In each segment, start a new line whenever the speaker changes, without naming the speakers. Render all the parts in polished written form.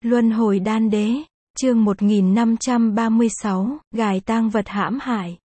Luân hồi đan đế, chương 1536, gài tang vật hãm hại.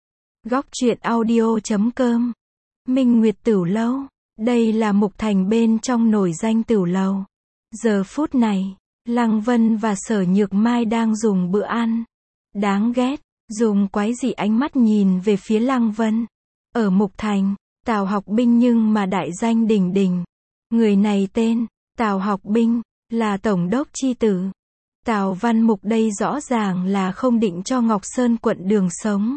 Góc truyện audio.com. Minh Nguyệt Tửu Lâu. Đây là Mục Thành bên trong nổi danh tửu lầu. Giờ phút này, Lăng Vân và Sở Nhược Mai đang dùng bữa ăn. Đáng ghét, dùng quái dị ánh mắt nhìn về phía Lăng Vân. Ở Mục Thành, Tào Học Binh nhưng mà đại danh đỉnh đỉnh. Người này tên, Tào Học Binh, là tổng đốc chi tử. Tào Văn Mục đây rõ ràng là không định cho Ngọc Sơn quận đường sống.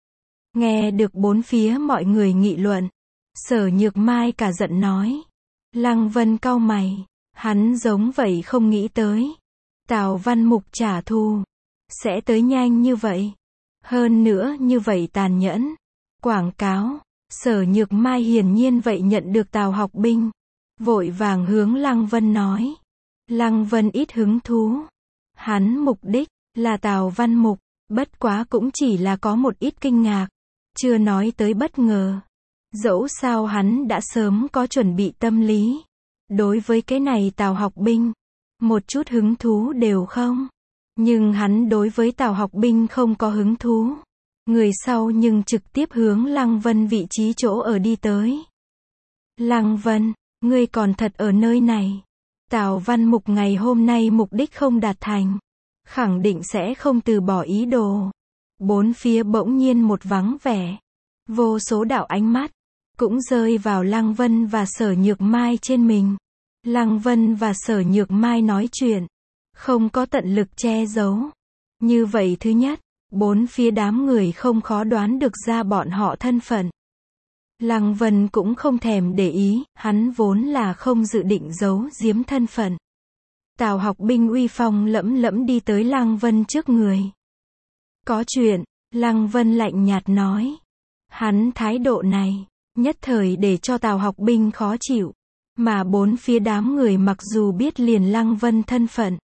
Nghe được bốn phía mọi người nghị luận, Sở Nhược Mai cả giận nói. Lăng Vân cau mày, hắn giống vậy không nghĩ tới. Tào Văn Mục trả thù, sẽ tới nhanh như vậy. Hơn nữa như vậy tàn nhẫn. Quảng cáo, Sở Nhược Mai hiển nhiên vậy nhận được Tào Học Binh. Vội vàng hướng Lăng Vân nói. Lăng Vân ít hứng thú. Hắn mục đích là Tào Văn Mục, bất quá cũng chỉ là có một ít kinh ngạc, chưa nói tới bất ngờ. Dẫu sao hắn đã sớm có chuẩn bị tâm lý. Đối với cái này Tào Học Binh, một chút hứng thú đều không. Nhưng hắn đối với Tào Học Binh không có hứng thú. Người sau nhưng trực tiếp hướng Lăng Vân vị trí chỗ ở đi tới. Lăng Vân, ngươi còn thật ở nơi này. Tào Văn Mục ngày hôm nay mục đích không đạt thành, khẳng định sẽ không từ bỏ ý đồ. Bốn phía bỗng nhiên một vắng vẻ. Vô số đạo ánh mắt cũng rơi vào Lăng Vân và Sở Nhược Mai trên mình. Lăng Vân và Sở Nhược Mai nói chuyện, không có tận lực che giấu. Như vậy thứ nhất, bốn phía đám người không khó đoán được ra bọn họ thân phận. Lăng Vân cũng không thèm để ý, hắn vốn là không dự định giấu giếm thân phận. Tào Học Binh uy phong lẫm lẫm đi tới Lăng Vân trước người. Có chuyện, Lăng Vân lạnh nhạt nói. Hắn thái độ này, nhất thời để cho Tào Học Binh khó chịu. Mà bốn phía đám người mặc dù biết liền Lăng Vân thân phận,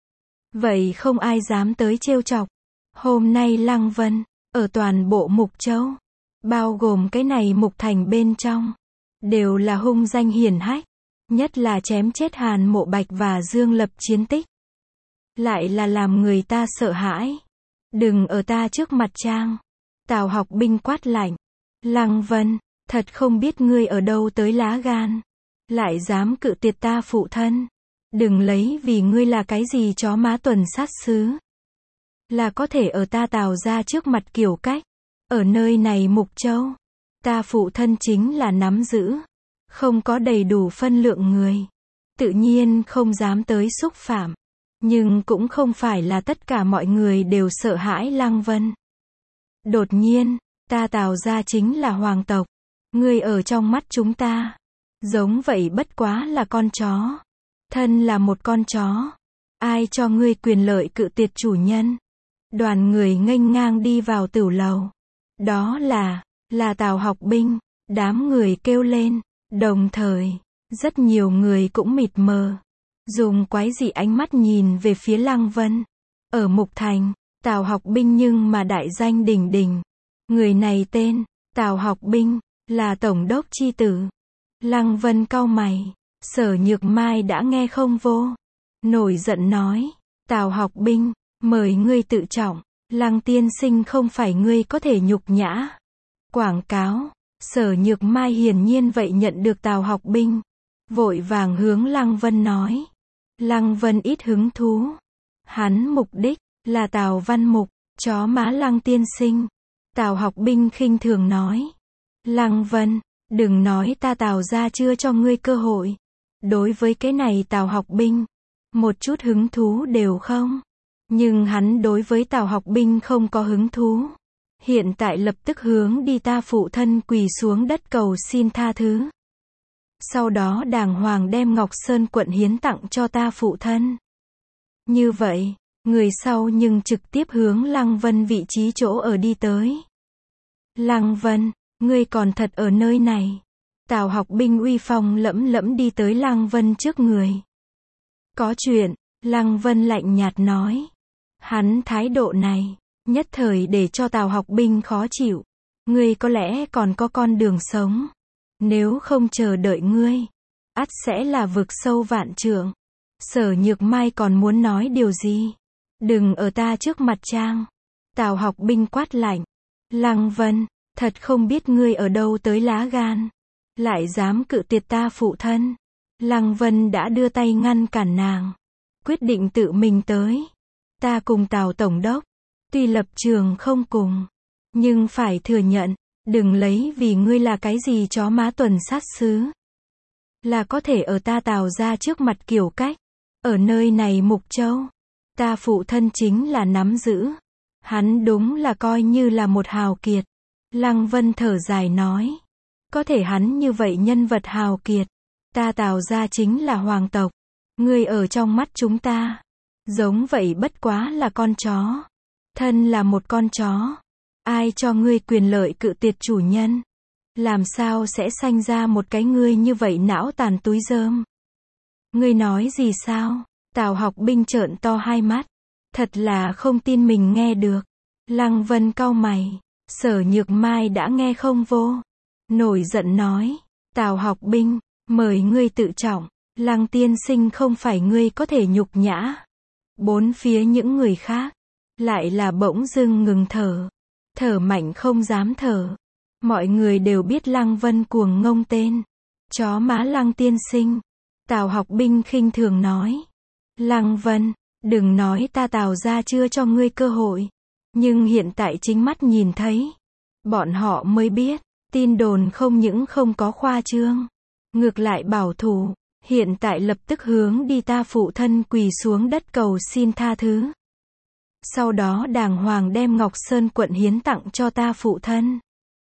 vậy không ai dám tới trêu chọc. Hôm nay Lăng Vân, ở toàn bộ Mục Châu, bao gồm cái này Mục Thành bên trong, đều là hung danh hiển hách. Nhất là chém chết Hàn Mộ Bạch và Dương Lập chiến tích, lại là làm người ta sợ hãi. Đừng ở ta trước mặt trang. Tào Học Binh quát lạnh. Lăng Vân, thật không biết ngươi ở đâu tới lá gan, lại dám cự tuyệt ta phụ thân. Đừng lấy vì ngươi là cái gì chó má tuần sát sứ, là có thể ở ta Tào ra trước mặt kiểu cách. Ở nơi này Mục Châu, ta phụ thân chính là nắm giữ, không có đầy đủ phân lượng người, tự nhiên không dám tới xúc phạm. Nhưng cũng không phải là tất cả mọi người đều sợ hãi Lăng Vân. Đột nhiên, ta Tào ra chính là hoàng tộc. Ngươi ở trong mắt chúng ta, giống vậy bất quá là con chó. Thân là một con chó, ai cho ngươi quyền lợi cự tuyệt chủ nhân. Đoàn người nghênh ngang đi vào tửu lầu. Đó là Tào Học Binh. Đám người kêu lên. Đồng thời, rất nhiều người cũng mịt mờ, dùng quái dị ánh mắt nhìn về phía Lăng Vân. Ở Mục Thành, Tào Học Binh nhưng mà đại danh đỉnh đỉnh. Người này tên, Tào Học Binh, là tổng đốc chi tử. Lăng Vân cau mày, Sở Nhược Mai đã nghe không vô. Nổi giận nói, Tào Học Binh, mời ngươi tự trọng, Lăng tiên sinh không phải ngươi có thể nhục nhã. Quảng cáo. Sở Nhược Mai hiển nhiên vậy nhận được Tào Học Binh. Vội vàng hướng Lăng Vân nói. Lăng Vân ít hứng thú. Hắn mục đích là Tào Văn Mục, chó má Lăng tiên sinh. Tào Học Binh khinh thường nói. Lăng Vân, đừng nói ta Tào ra chưa cho ngươi cơ hội. Đối với cái này Tào Học Binh, một chút hứng thú đều không. Nhưng hắn đối với Tào Học Binh không có hứng thú. Hiện tại lập tức hướng đi ta phụ thân quỳ xuống đất cầu xin tha thứ. Sau đó đàng hoàng đem Ngọc Sơn quận hiến tặng cho ta phụ thân. Như vậy, người sau nhưng trực tiếp hướng Lăng Vân vị trí chỗ ở đi tới. Lăng Vân, ngươi còn thật ở nơi này. Tào Học Binh uy phong lẫm lẫm đi tới Lăng Vân trước người. Có chuyện, Lăng Vân lạnh nhạt nói. Hắn thái độ này, nhất thời để cho Tào Học Binh khó chịu. Ngươi có lẽ còn có con đường sống. Nếu không chờ đợi ngươi, ắt sẽ là vực sâu vạn trượng. Sở Nhược Mai còn muốn nói điều gì? Đừng ở ta trước mặt trang. Tào Học Binh quát lạnh. Lăng Vân, thật không biết ngươi ở đâu tới lá gan. Lại dám cự tuyệt ta phụ thân. Lăng Vân đã đưa tay ngăn cản nàng. Quyết định tự mình tới. Ta cùng Tào Tổng đốc. Tuy lập trường không cùng. Nhưng phải thừa nhận. Đừng lấy vì ngươi là cái gì chó má tuần sát sứ. Là có thể ở ta Tào ra trước mặt kiểu cách. Ở nơi này Mục Châu. Ta phụ thân chính là nắm giữ. Hắn đúng là coi như là một hào kiệt. Lăng Vân thở dài nói. Có thể hắn như vậy nhân vật hào kiệt. Ta Tào ra chính là hoàng tộc. Ngươi ở trong mắt chúng ta. Giống vậy bất quá là con chó. Thân là một con chó. Ai cho ngươi quyền lợi cự tuyệt chủ nhân? Làm sao sẽ sanh ra một cái ngươi như vậy não tàn túi rơm? Ngươi nói gì sao? Tào Học Binh trợn to hai mắt. Thật là không tin mình nghe được. Lăng Vân cau mày. Sở Nhược Mai đã nghe không vô. Nổi giận nói. Tào Học Binh, mời ngươi tự trọng. Lăng tiên sinh không phải ngươi có thể nhục nhã. Bốn phía những người khác. Lại là bỗng dưng ngừng thở. Thở mạnh không dám thở. Mọi người đều biết Lăng Vân cuồng ngông tên. Chó má Lăng tiên sinh. Tào Học Binh khinh thường nói. Lăng Vân, đừng nói ta Tào ra chưa cho ngươi cơ hội. Nhưng hiện tại chính mắt nhìn thấy. Bọn họ mới biết. Tin đồn không những không có khoa trương. Ngược lại bảo thủ. Hiện tại lập tức hướng đi ta phụ thân quỳ xuống đất cầu xin tha thứ. Sau đó đàng hoàng đem Ngọc Sơn quận hiến tặng cho ta phụ thân.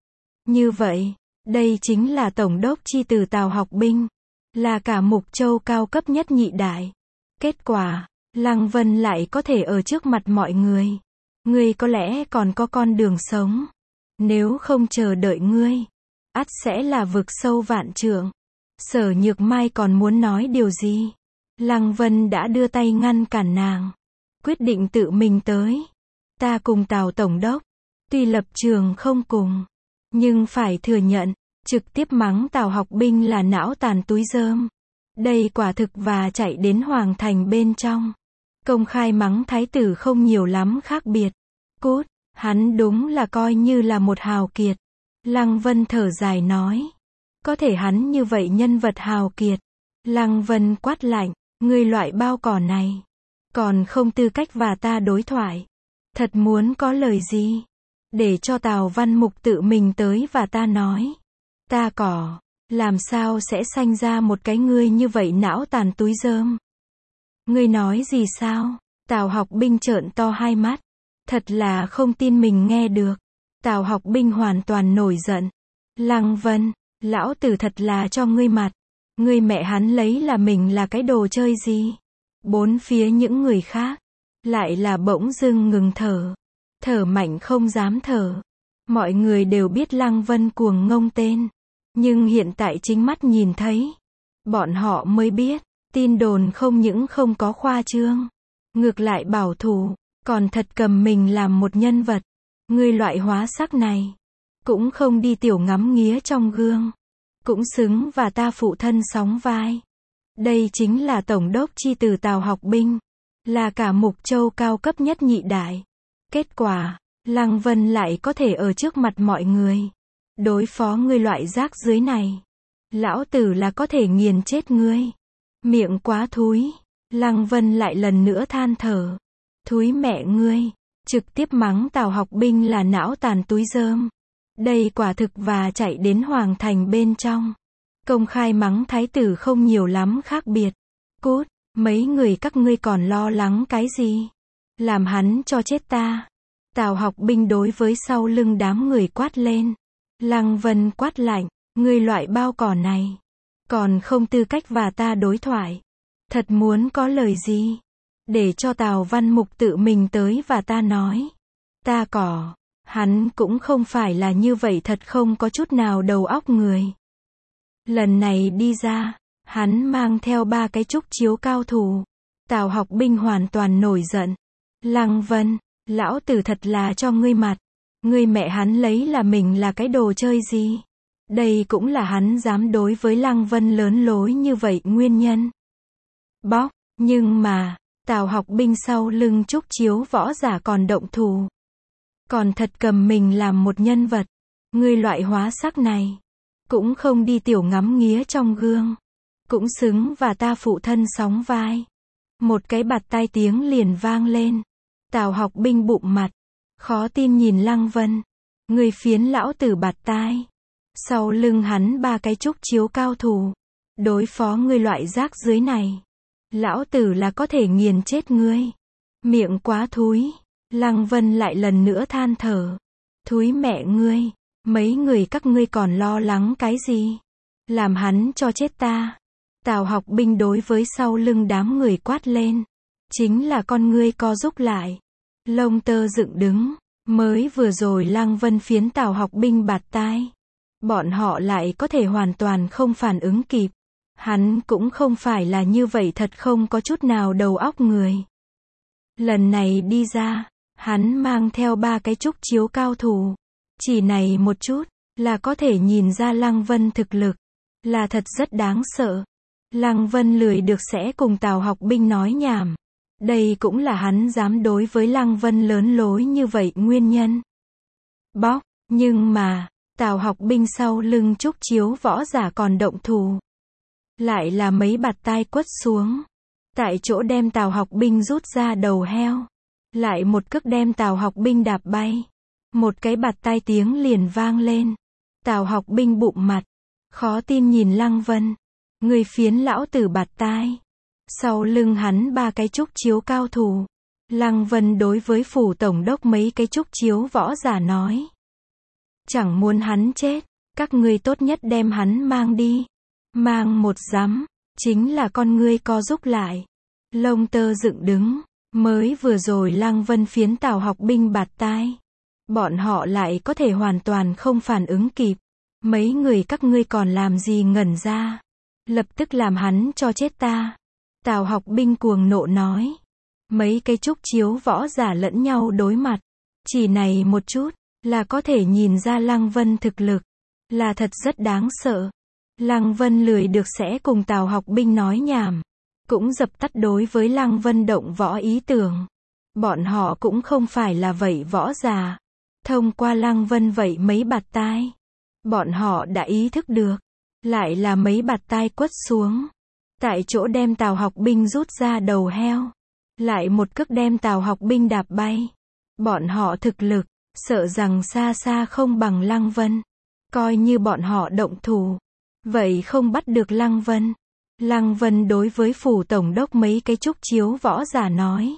Như vậy, đây chính là tổng đốc chi từ Tào Học Binh. Là cả Mục Châu cao cấp nhất nhị đại. Kết quả, Lăng Vân lại có thể ở trước mặt mọi người. Ngươi có lẽ còn có con đường sống. Nếu không chờ đợi ngươi, ắt sẽ là vực sâu vạn trượng. Sở Nhược Mai còn muốn nói điều gì? Lăng Vân đã đưa tay ngăn cản nàng. Quyết định tự mình tới. Ta cùng Tào Tổng đốc. Tuy lập trường không cùng. Nhưng phải thừa nhận. Trực tiếp mắng Tào Học Binh là não tàn túi rơm. Đây quả thực và chạy đến hoàng thành bên trong. Công khai mắng thái tử không nhiều lắm khác biệt. Cút, hắn đúng là coi như là một hào kiệt. Lăng Vân thở dài nói. Có thể hắn như vậy nhân vật hào kiệt. Lăng Vân quát lạnh, ngươi loại bao cỏ này. Còn không tư cách và ta đối thoại. Thật muốn có lời gì? Để cho Tào Văn Mục tự mình tới và ta nói. Ta cỏ, làm sao sẽ sanh ra một cái ngươi như vậy não tàn túi rơm? Ngươi nói gì sao? Tào Học Binh trợn to hai mắt. Thật là không tin mình nghe được. Tào Học Binh hoàn toàn nổi giận. Lăng Vân, lão tử thật là cho ngươi mặt. Ngươi mẹ hắn lấy là mình là cái đồ chơi gì? Bốn phía những người khác. Lại là bỗng dưng ngừng thở. Thở mạnh không dám thở. Mọi người đều biết Lăng Vân cuồng ngông tên. Nhưng hiện tại chính mắt nhìn thấy. Bọn họ mới biết. Tin đồn không những không có khoa trương. Ngược lại bảo thủ. Còn thật cầm mình làm một nhân vật. Ngươi loại hóa sắc này. Cũng không đi tiểu ngắm nghía trong gương. Cũng xứng và ta phụ thân sóng vai. Đây chính là tổng đốc chi từ Tào Học Binh. Là cả Mục Châu cao cấp nhất nhị đại. Kết quả, Lăng Vân lại có thể ở trước mặt mọi người. Đối phó ngươi loại rác dưới này. Lão tử là có thể nghiền chết ngươi. Miệng quá thúi. Lăng Vân lại lần nữa than thở. Thúi mẹ ngươi. Trực tiếp mắng Tào Học Binh là não tàn túi rơm. Đây quả thực và chạy đến hoàng thành bên trong. Công khai mắng thái tử không nhiều lắm khác biệt. Cút, mấy người các ngươi còn lo lắng cái gì? Làm hắn cho chết ta. Tào Học Binh đối với sau lưng đám người quát lên. Lăng Vân quát lạnh, ngươi loại bao cỏ này. Còn không tư cách và ta đối thoại. Thật muốn có lời gì? Để cho Tào Văn Mục tự mình tới và ta nói. Ta cỏ. Hắn cũng không phải là như vậy, thật không có chút nào đầu óc người. Lần này đi ra, hắn mang theo 3 cái trúc chiếu cao thủ. Tào Học Binh hoàn toàn nổi giận. Lăng Vân, lão tử thật là cho ngươi mặt. Ngươi mẹ hắn lấy là mình là cái đồ chơi gì? Đây cũng là hắn dám đối với Lăng Vân lớn lối như vậy nguyên nhân. Bóc, Nhưng mà, Tào Học Binh sau lưng Trúc Chiếu võ giả còn động thủ. Còn thật cầm mình làm một nhân vật. Ngươi loại hóa sắc này. Cũng không đi tiểu ngắm nghía trong gương. Cũng xứng và ta phụ thân sóng vai. Một cái bạt tai tiếng liền vang lên. Tào Học Binh bụng mặt. Khó tin nhìn Lăng Vân. Người phiến lão tử bạt tai. Sau lưng hắn 3 cái Trúc Chiếu cao thủ. Đối phó ngươi loại rác dưới này. Lão tử là có thể nghiền chết ngươi. Miệng quá thúi. Lăng Vân lại lần nữa than thở. Thúi mẹ ngươi. Mấy người các ngươi còn lo lắng cái gì? Làm hắn cho chết ta. Tào Học Binh đối với sau lưng đám người quát lên. Chính là con ngươi co rúm lại. Lông tơ dựng đứng. Mới vừa rồi Lăng Vân phiến Tào Học Binh bạt tai. Bọn họ lại có thể hoàn toàn không phản ứng kịp. Hắn cũng không phải là như vậy, thật không có chút nào đầu óc người. Lần này đi ra, hắn mang theo 3 cái Trúc Chiếu cao thủ. Chỉ này một chút, là có thể nhìn ra Lăng Vân thực lực. Là thật rất đáng sợ. Lăng Vân lười được sẽ cùng Tào Học Binh nói nhảm. Đây cũng là hắn dám đối với Lăng Vân lớn lối như vậy nguyên nhân. Bóc, nhưng mà, Tào Học Binh sau lưng Trúc Chiếu võ giả còn động thủ. Lại là mấy bạt tai quất xuống. Tại chỗ đem Tào Học Binh rút ra đầu heo. Lại một cước đem Tào Học Binh đạp bay. Một cái bạt tai tiếng liền vang lên. Tào Học Binh bụng mặt. Khó tin nhìn Lăng Vân. Người phiến lão tử bạt tai. Sau lưng hắn 3 cái Trúc Chiếu cao thủ. Lăng Vân đối với phủ tổng đốc mấy cái Trúc Chiếu võ giả nói. Chẳng muốn hắn chết. Các ngươi tốt nhất đem hắn mang đi. Mang một dám. Chính là con ngươi co rúm lại. Lông tơ dựng đứng. Mới vừa rồi Lăng Vân phiến Tào Học Binh bạt tai. Bọn họ lại có thể hoàn toàn không phản ứng kịp. Mấy người các ngươi còn làm gì ngẩn ra. Lập tức làm hắn cho chết ta. Tào Học Binh cuồng nộ nói. Mấy cái Trúc Chiếu võ giả lẫn nhau đối mặt. Chỉ này một chút, là có thể nhìn ra Lăng Vân thực lực. Là thật rất đáng sợ. Lăng Vân lười được sẽ cùng Tào Học Binh nói nhảm. Cũng dập tắt đối với Lăng Vân động võ ý tưởng. Bọn họ cũng không phải là vậy võ giả. Thông qua Lăng Vân vậy mấy bạt tai. Bọn họ đã ý thức được. Lại là mấy bạt tai quất xuống. Tại chỗ đem Tào Học Binh rút ra đầu heo. Lại một cước đem Tào Học Binh đạp bay. Bọn họ thực lực, sợ rằng xa xa không bằng Lăng Vân. Coi như bọn họ động thủ. Vậy không bắt được Lăng Vân. Lăng Vân đối với phủ tổng đốc mấy cái Trúc Chiếu võ giả nói.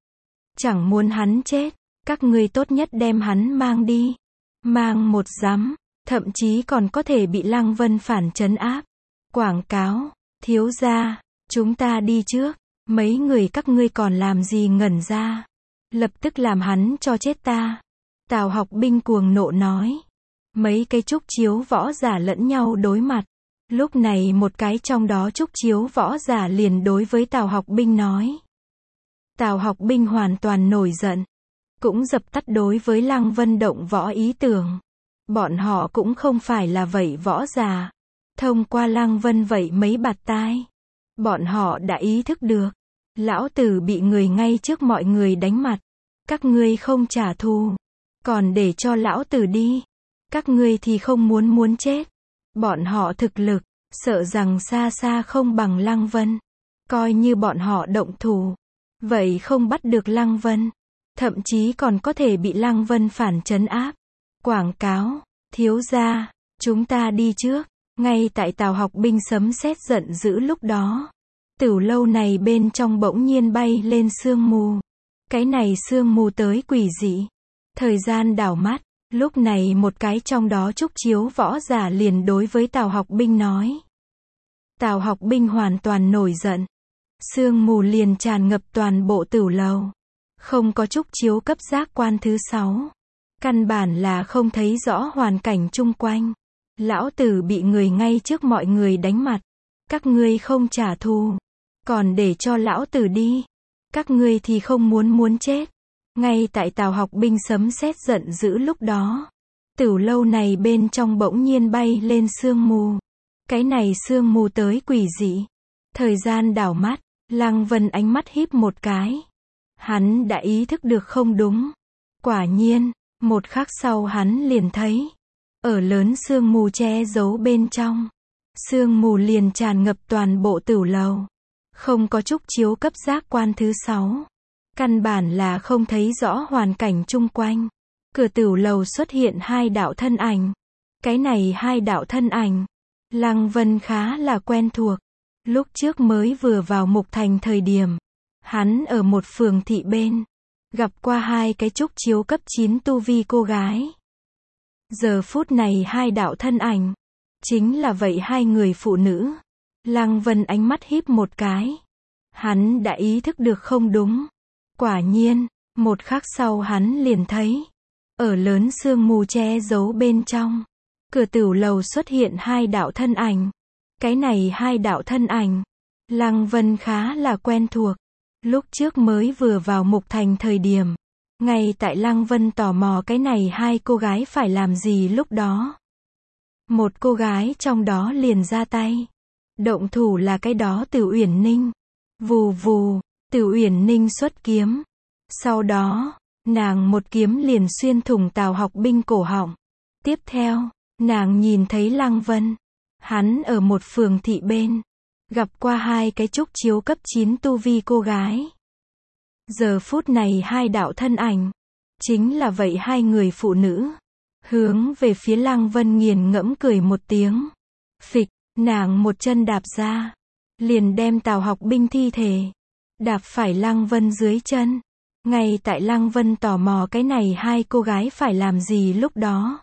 Chẳng muốn hắn chết. Các ngươi tốt nhất đem hắn mang đi. Mang một dám. Thậm chí còn có thể bị Lăng Vân phản trấn áp. Quảng cáo. Thiếu gia, chúng ta đi trước. Mấy người các ngươi còn làm gì ngẩn ra. Lập tức làm hắn cho chết ta. Tào Học Binh cuồng nộ nói. Mấy cái Trúc Chiếu võ giả lẫn nhau đối mặt. Lúc này một cái trong đó Trúc Chiếu võ giả liền đối với Tào Học Binh nói. Tào Học Binh hoàn toàn nổi giận. Cũng dập tắt đối với Lăng Vân động võ ý tưởng. Bọn họ cũng không phải là vậy võ giả. Thông qua Lăng Vân vậy mấy bạt tai. Bọn họ đã ý thức được. Lão tử bị người ngay trước mọi người đánh mặt. Các ngươi không trả thù. Còn để cho lão tử đi. Các ngươi thì không muốn chết. Bọn họ thực lực, sợ rằng xa xa không bằng Lăng Vân. Coi như bọn họ động thủ. Vậy không bắt được Lăng Vân. Thậm chí còn có thể bị Lăng Vân phản trấn áp. Quảng cáo. Thiếu gia, chúng ta đi trước. Ngay tại Tào Học Binh sấm sét giận dữ lúc đó. Tửu lâu này bên trong bỗng nhiên bay lên sương mù. Cái này sương mù tới quỷ dị. Thời gian đảo mắt. Lúc này một cái trong đó Trúc Chiếu võ giả liền đối với Tào Học Binh nói. Tào Học Binh hoàn toàn nổi giận. Sương mù liền tràn ngập toàn bộ tửu lầu. Không có Trúc Chiếu cấp giác quan thứ 6. Căn bản là không thấy rõ hoàn cảnh chung quanh. Lão tử bị người ngay trước mọi người đánh mặt. Các ngươi không trả thù. Còn để cho lão tử đi. Các ngươi thì không muốn chết. Ngay tại Tào Học Binh sấm sét giận dữ lúc đó. Tửu lâu này bên trong bỗng nhiên bay lên sương mù. Cái này sương mù tới quỷ dị. Thời gian đảo mắt. Lăng Vân ánh mắt híp một cái. Hắn đã ý thức được không đúng. Quả nhiên, một khắc sau hắn liền thấy, ở lớn sương mù che giấu bên trong. Sương mù liền tràn ngập toàn bộ tửu lầu. Không có trúc chiếu cấp giác quan thứ 6. Căn bản là không thấy rõ hoàn cảnh chung quanh. Cửa tửu lầu xuất hiện hai đạo thân ảnh. Cái này hai đạo thân ảnh, Lăng Vân khá là quen thuộc. Lúc trước mới vừa vào Mục Thành thời điểm, hắn ở một phường thị bên, gặp qua hai cái trúc chiếu cấp 9 tu vi cô gái. Giờ phút này hai đạo thân ảnh, chính là vậy hai người phụ nữ. Lăng Vân ánh mắt híp một cái. Hắn đã ý thức được không đúng. Quả nhiên, một khắc sau hắn liền thấy, ở lớn sương mù che giấu bên trong, cửa tửu lầu xuất hiện hai đạo thân ảnh. Cái này hai đạo thân ảnh, Lăng Vân khá là quen thuộc. Lúc trước mới vừa vào Mục Thành thời điểm, ngay tại Lăng Vân tò mò cái này hai cô gái phải làm gì lúc đó. Một cô gái trong đó liền ra tay. Động thủ là cái đó Từ Uyển Ninh. Vù vù, Từ Uyển Ninh xuất kiếm. Sau đó, nàng một kiếm liền xuyên thủng Tào Học Binh cổ họng. Tiếp theo, nàng nhìn thấy Lăng Vân. Hắn ở một phường thị bên, gặp qua hai cái trúc chiếu cấp 9 tu vi cô gái. Giờ phút này hai đạo thân ảnh, chính là vậy hai người phụ nữ. Hướng về phía Lăng Vân nghiền ngẫm cười một tiếng. Phịch, nàng một chân đạp ra, liền đem Tào Học Binh thi thể đạp phải Lăng Vân dưới chân. Ngay tại Lăng Vân tò mò cái này hai cô gái phải làm gì lúc đó,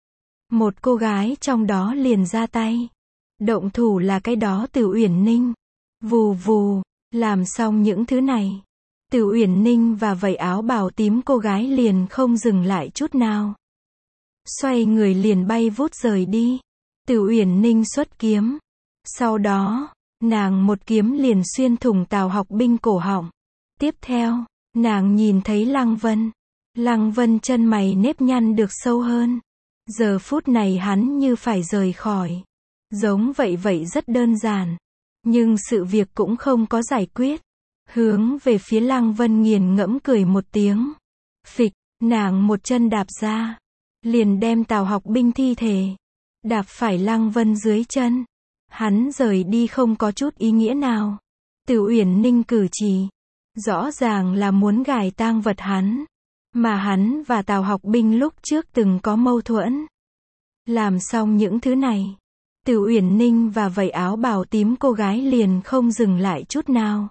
một cô gái trong đó liền ra tay. Động thủ là cái đó Từ Uyển Ninh. Vù vù, làm xong những thứ này, Từ Uyển Ninh và vẩy áo bào tím cô gái liền không dừng lại chút nào. Xoay người liền bay vút rời đi. Từ Uyển Ninh xuất kiếm. Sau đó, nàng một kiếm liền xuyên thủng Tào Học Binh cổ họng. Tiếp theo, nàng nhìn thấy Lăng Vân. Lăng Vân chân mày nếp nhăn được sâu hơn. Giờ phút này hắn như phải rời khỏi. Giống vậy rất đơn giản. Nhưng sự việc cũng không có giải quyết. Hướng về phía Lăng Vân nghiền ngẫm cười một tiếng. Phịch, nàng một chân đạp ra, liền đem Tào Học Binh thi thể đạp phải Lăng Vân dưới chân. Hắn rời đi không có chút ý nghĩa nào. Từ Uyển Ninh cử chỉ, rõ ràng là muốn gài tang vật hắn. Mà hắn và Tào Học Binh lúc trước từng có mâu thuẫn. Làm xong những thứ này, Từ Uyển Ninh và vẩy áo bào tím cô gái liền không dừng lại chút nào.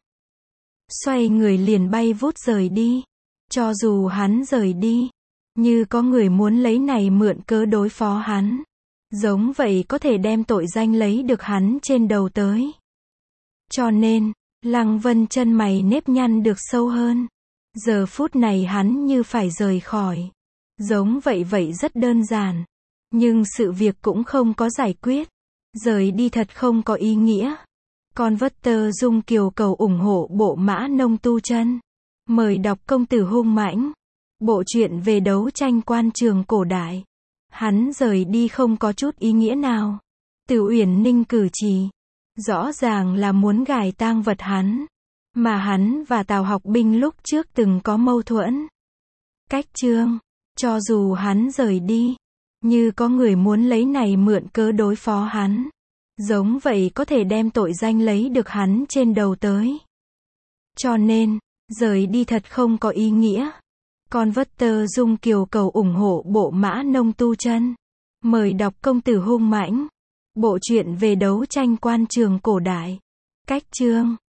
Xoay người liền bay vút rời đi. Cho dù hắn rời đi, như có người muốn lấy này mượn cớ đối phó hắn. Giống vậy có thể đem tội danh lấy được hắn trên đầu tới. Cho nên, Lăng Vân chân mày nếp nhăn được sâu hơn. Giờ phút này hắn như phải rời khỏi. Giống vậy rất đơn giản. Nhưng sự việc cũng không có giải quyết. Rời đi thật không có ý nghĩa. Converter Dung Kiều cầu ủng hộ bộ Mã Nông Tu Chân. Mời đọc Công tử hung mãnh. Bộ truyện về đấu tranh quan trường cổ đại. Hắn rời đi không có chút ý nghĩa nào. Từ Uyển Ninh cử chỉ, rõ ràng là muốn gài tang vật hắn. Mà hắn và Tào Học Binh lúc trước từng có mâu thuẫn. Cách chương, cho dù hắn rời đi, như có người muốn lấy này mượn cớ đối phó hắn. Giống vậy có thể đem tội danh lấy được hắn trên đầu tới. Cho nên, rời đi thật không có ý nghĩa. Converter Dung Kiều cầu ủng hộ bộ Mã Nông Tu Chân. Mời đọc Công tử hung mãnh. Bộ truyện về đấu tranh quan trường cổ đại. Cách chương.